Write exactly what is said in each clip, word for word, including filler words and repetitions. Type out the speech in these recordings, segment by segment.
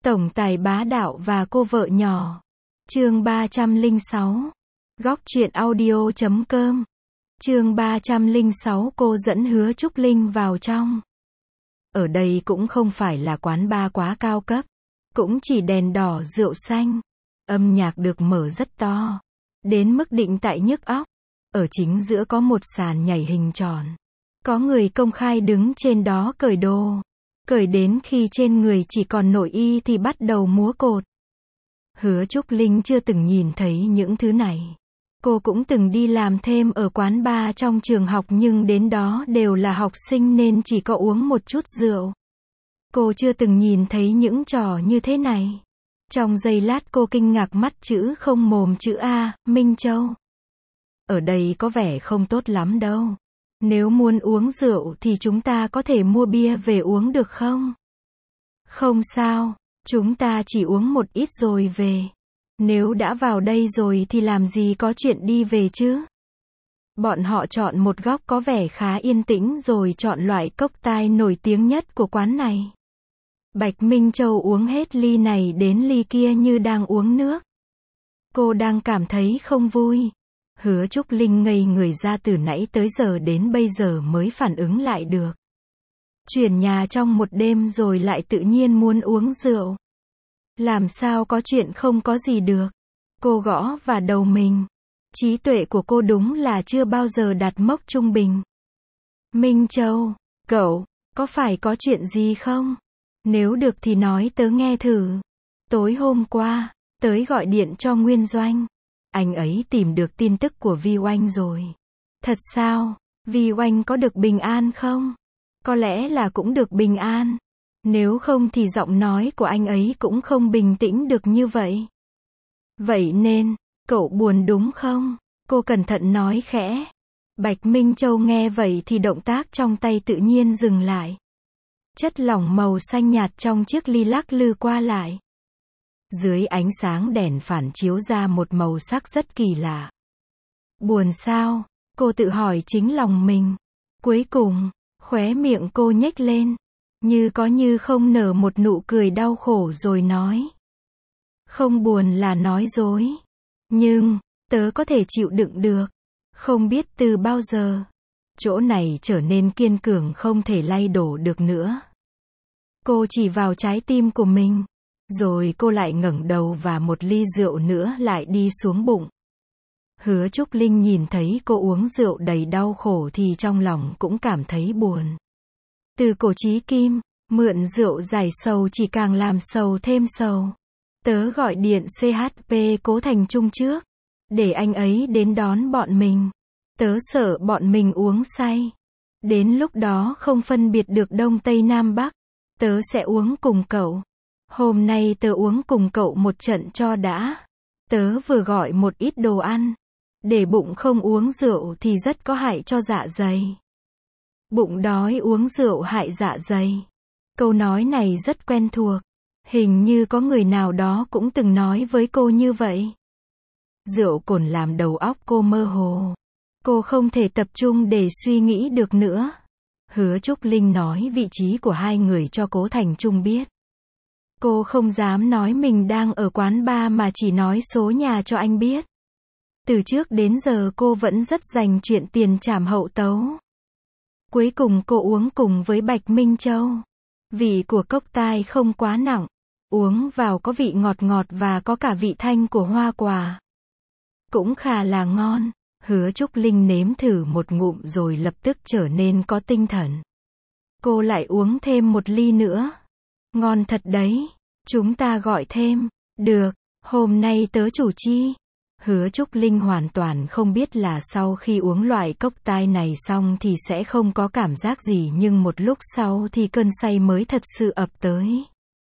Tổng tài bá đạo và cô vợ nhỏ. Chương ba trăm lẻ sáu. Góc truyện audio chấm com. Chương ba trăm lẻ sáu cô dẫn Hứa Trúc Linh vào trong. Ở đây cũng không phải là quán bar quá cao cấp. Cũng chỉ đèn đỏ rượu xanh. Âm nhạc được mở rất to. Đến mức định tại nhức óc. Ở chính giữa có một sàn nhảy hình tròn. Có người công khai đứng trên đó cởi đồ. Cởi đến khi trên người chỉ còn nội y thì bắt đầu múa cột. Hứa Trúc Linh chưa từng nhìn thấy những thứ này. Cô cũng từng đi làm thêm ở quán bar trong trường học nhưng đến đó đều là học sinh nên chỉ có uống một chút rượu. Cô chưa từng nhìn thấy những trò như thế này. Trong giây lát cô kinh ngạc mắt chữ không mồm chữ A, Minh Châu. Ở đây có vẻ không tốt lắm đâu. Nếu muốn uống rượu thì chúng ta có thể mua bia về uống được không? Không sao, chúng ta chỉ uống một ít rồi về. Nếu đã vào đây rồi thì làm gì có chuyện đi về chứ? Bọn họ chọn một góc có vẻ khá yên tĩnh rồi chọn loại cocktail nổi tiếng nhất của quán này. Bạch Minh Châu uống hết ly này đến ly kia như đang uống nước. Cô đang cảm thấy không vui. Hứa Trúc Linh ngây người ra từ nãy tới giờ đến bây giờ mới phản ứng lại được. Chuyển nhà trong một đêm rồi lại tự nhiên muốn uống rượu. Làm sao có chuyện không có gì được. Cô gõ vào đầu mình. Trí tuệ của cô đúng là chưa bao giờ đạt mốc trung bình. Minh Châu, cậu, có phải có chuyện gì không? Nếu được thì nói tớ nghe thử. Tối hôm qua, tớ gọi điện cho Nguyên Doanh. Anh ấy tìm được tin tức của Vi Oanh rồi. Thật sao? Vi Oanh có được bình an không? Có lẽ là cũng được bình an. Nếu không thì giọng nói của anh ấy cũng không bình tĩnh được như vậy. Vậy nên, cậu buồn đúng không? Cô cẩn thận nói khẽ. Bạch Minh Châu nghe vậy thì động tác trong tay tự nhiên dừng lại. Chất lỏng màu xanh nhạt trong chiếc ly lắc lư qua lại. Dưới ánh sáng đèn phản chiếu ra một màu sắc rất kỳ lạ. Buồn sao? Cô tự hỏi chính lòng mình. Cuối cùng, khóe miệng cô nhếch lên. Như có như không nở một nụ cười đau khổ rồi nói. Không buồn là nói dối. Nhưng, tớ có thể chịu đựng được. Không biết từ bao giờ. Chỗ này trở nên kiên cường không thể lay đổ được nữa. Cô chỉ vào trái tim của mình. Rồi cô lại ngẩng đầu và một ly rượu nữa lại đi xuống bụng. Hứa Trúc Linh nhìn thấy cô uống rượu đầy đau khổ thì trong lòng cũng cảm thấy buồn. Từ cổ chí kim, mượn rượu giải sầu chỉ càng làm sầu thêm sầu. Tớ gọi điện xê hát pê Cố Thành Trung trước. Để anh ấy đến đón bọn mình. Tớ sợ bọn mình uống say. Đến lúc đó không phân biệt được Đông Tây Nam Bắc. Tớ sẽ uống cùng cậu. Hôm nay tớ uống cùng cậu một trận cho đã. Tớ vừa gọi một ít đồ ăn. Để bụng không uống rượu thì rất có hại cho dạ dày. Bụng đói uống rượu hại dạ dày. Câu nói này rất quen thuộc. Hình như có người nào đó cũng từng nói với cô như vậy. Rượu cồn làm đầu óc cô mơ hồ. Cô không thể tập trung để suy nghĩ được nữa. Hứa Trúc Linh nói vị trí của hai người cho Cố Thành Trung biết. Cô không dám nói mình đang ở quán bar mà chỉ nói số nhà cho anh biết. Từ trước đến giờ cô vẫn rất dành chuyện tiền trảm hậu tấu. Cuối cùng cô uống cùng với Bạch Minh Châu. Vị của cocktail không quá nặng. Uống vào có vị ngọt ngọt và có cả vị thanh của hoa quả. Cũng khá là ngon. Hứa Trúc Linh nếm thử một ngụm rồi lập tức trở nên có tinh thần. Cô lại uống thêm một ly nữa. Ngon thật đấy. Chúng ta gọi thêm. Được, hôm nay tớ chủ chi. Hứa Trúc Linh hoàn toàn không biết là sau khi uống loại cocktail này xong thì sẽ không có cảm giác gì nhưng một lúc sau thì cơn say mới thật sự ập tới.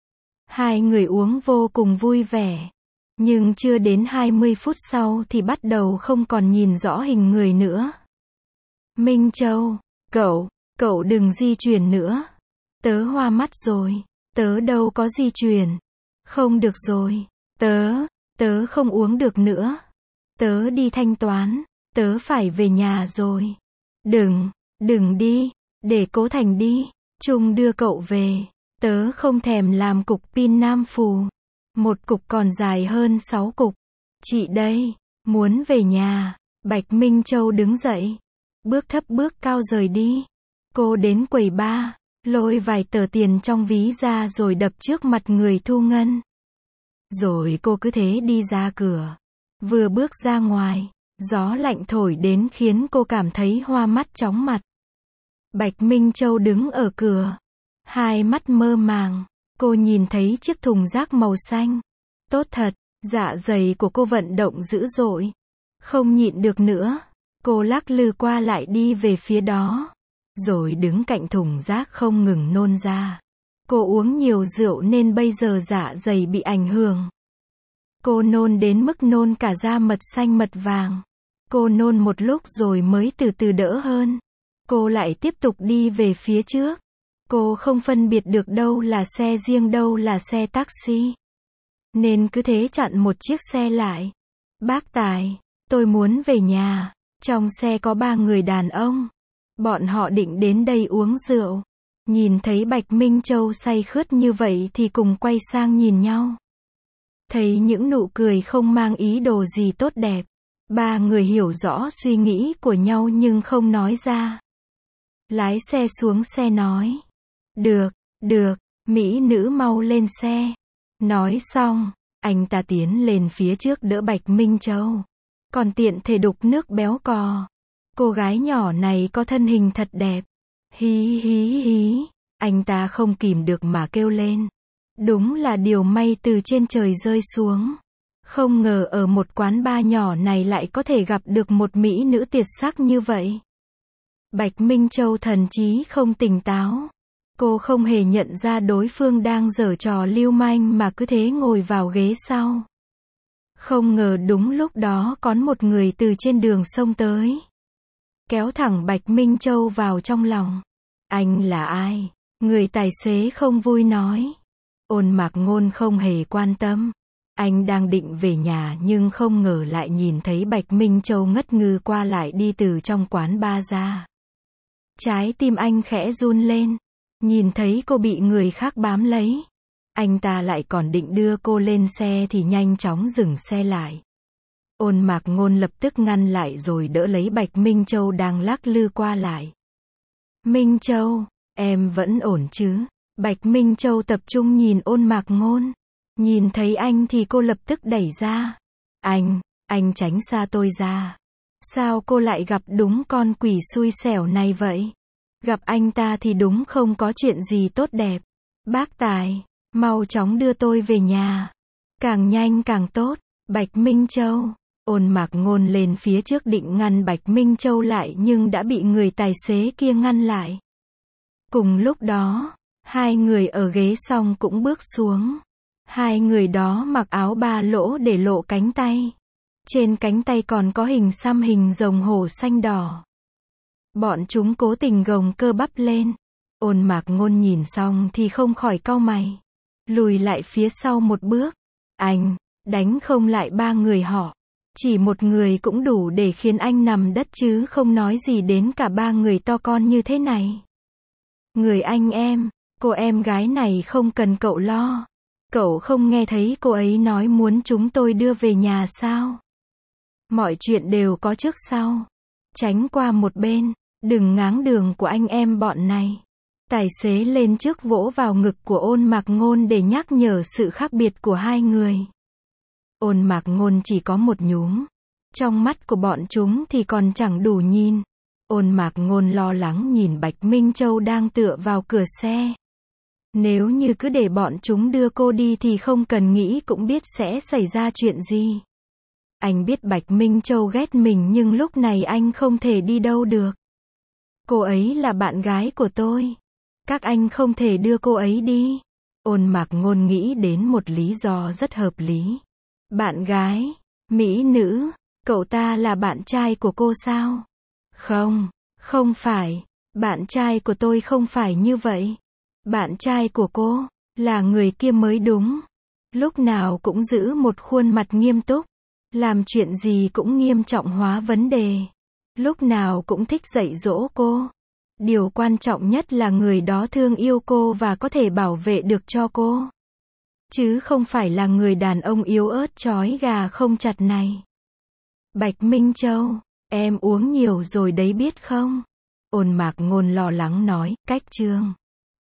Hai người uống vô cùng vui vẻ. Nhưng chưa đến hai mươi phút sau thì bắt đầu không còn nhìn rõ hình người nữa. Minh Châu, cậu, cậu đừng di chuyển nữa. Tớ hoa mắt rồi. Tớ đâu có di chuyển. Không được rồi. Tớ, tớ không uống được nữa. Tớ đi thanh toán. Tớ phải về nhà rồi. Đừng, đừng đi. Để Cố Thành đi. Trung đưa cậu về. Tớ không thèm làm cục pin nam phù. Một cục còn dài hơn sáu cục. Chị đây, muốn về nhà. Bạch Minh Châu đứng dậy. Bước thấp bước cao rời đi. Cô đến quầy ba, lôi vài tờ tiền trong ví ra rồi đập trước mặt người thu ngân. Rồi cô cứ thế đi ra cửa. Vừa bước ra ngoài, gió lạnh thổi đến khiến cô cảm thấy hoa mắt chóng mặt. Bạch Minh Châu đứng ở cửa. Hai mắt mơ màng, cô nhìn thấy chiếc thùng rác màu xanh. Tốt thật, dạ dày của cô vận động dữ dội. Không nhịn được nữa, cô lắc lư qua lại đi về phía đó. Rồi đứng cạnh thùng rác không ngừng nôn ra. Cô uống nhiều rượu nên bây giờ dạ dày bị ảnh hưởng. Cô nôn đến mức nôn cả da mật xanh mật vàng. Cô nôn một lúc rồi mới từ từ đỡ hơn. Cô lại tiếp tục đi về phía trước. Cô không phân biệt được đâu là xe riêng đâu là xe taxi. Nên cứ thế chặn một chiếc xe lại. Bác tài, tôi muốn về nhà. Trong xe có ba người đàn ông. Bọn họ định đến đây uống rượu. Nhìn thấy Bạch Minh Châu say khướt như vậy thì cùng quay sang nhìn nhau. Thấy những nụ cười không mang ý đồ gì tốt đẹp. Ba người hiểu rõ suy nghĩ của nhau nhưng không nói ra. Lái xe xuống xe nói. Được, được, mỹ nữ mau lên xe. Nói xong, anh ta tiến lên phía trước đỡ Bạch Minh Châu. Còn tiện thể đục nước béo cò. Cô gái nhỏ này có thân hình thật đẹp. Hí hí hí, anh ta không kìm được mà kêu lên. Đúng là điều may từ trên trời rơi xuống. Không ngờ ở một quán bar nhỏ này lại có thể gặp được một mỹ nữ tuyệt sắc như vậy. Bạch Minh Châu thần trí không tỉnh táo. Cô không hề nhận ra đối phương đang giở trò lưu manh mà cứ thế ngồi vào ghế sau. Không ngờ đúng lúc đó có một người từ trên đường xông tới. Kéo thẳng Bạch Minh Châu vào trong lòng. Anh là ai? Người tài xế không vui nói. Ôn Mạc Ngôn không hề quan tâm. Anh đang định về nhà nhưng không ngờ lại nhìn thấy Bạch Minh Châu ngất ngư qua lại đi từ trong quán bar ra. Trái tim anh khẽ run lên. Nhìn thấy cô bị người khác bám lấy. Anh ta lại còn định đưa cô lên xe thì nhanh chóng dừng xe lại. Ôn Mạc Ngôn lập tức ngăn lại rồi đỡ lấy Bạch Minh Châu đang lắc lư qua lại. Minh Châu, em vẫn ổn chứ? Bạch Minh Châu tập trung nhìn Ôn Mạc Ngôn. Nhìn thấy anh thì cô lập tức đẩy ra. Anh, anh tránh xa tôi ra. Sao cô lại gặp đúng con quỷ xui xẻo này vậy? Gặp anh ta thì đúng không có chuyện gì tốt đẹp. Bác tài, mau chóng đưa tôi về nhà. Càng nhanh càng tốt. Bạch Minh Châu. Ôn Mạc Ngôn lên phía trước định ngăn Bạch Minh Châu lại nhưng đã bị người tài xế kia ngăn lại. Cùng lúc đó, hai người ở ghế xong cũng bước xuống. Hai người đó mặc áo ba lỗ để lộ cánh tay. Trên cánh tay còn có hình xăm hình rồng hổ xanh đỏ. Bọn chúng cố tình gồng cơ bắp lên. Ôn Mạc Ngôn nhìn xong thì không khỏi cau mày. Lùi lại phía sau một bước. Anh, đánh không lại ba người họ. Chỉ một người cũng đủ để khiến anh nằm đất chứ không nói gì đến cả ba người to con như thế này. Người anh em, cô em gái này không cần cậu lo. Cậu không nghe thấy cô ấy nói muốn chúng tôi đưa về nhà sao? Mọi chuyện đều có trước sau. Tránh qua một bên, đừng ngáng đường của anh em bọn này. Tài xế lên trước vỗ vào ngực của Ôn Mạc Ngôn để nhắc nhở sự khác biệt của hai người. Ôn Mạc Ngôn chỉ có một nhúm. Trong mắt của bọn chúng thì còn chẳng đủ nhìn. Ôn Mạc Ngôn lo lắng nhìn Bạch Minh Châu đang tựa vào cửa xe. Nếu như cứ để bọn chúng đưa cô đi thì không cần nghĩ cũng biết sẽ xảy ra chuyện gì. Anh biết Bạch Minh Châu ghét mình nhưng lúc này anh không thể đi đâu được. Cô ấy là bạn gái của tôi. Các anh không thể đưa cô ấy đi. Ôn Mạc Ngôn nghĩ đến một lý do rất hợp lý. Bạn gái, mỹ nữ, cậu ta là bạn trai của cô sao? Không, không phải. Bạn trai của tôi không phải như vậy. Bạn trai của cô, là người kia mới đúng. Lúc nào cũng giữ một khuôn mặt nghiêm túc. Làm chuyện gì cũng nghiêm trọng hóa vấn đề. Lúc nào cũng thích dạy dỗ cô. Điều quan trọng nhất là người đó thương yêu cô và có thể bảo vệ được cho cô. Chứ không phải là người đàn ông yếu ớt trói gà không chặt này. Bạch Minh Châu, em uống nhiều rồi đấy biết không? Ôn Mạc Ngôn lo lắng nói, cách Trương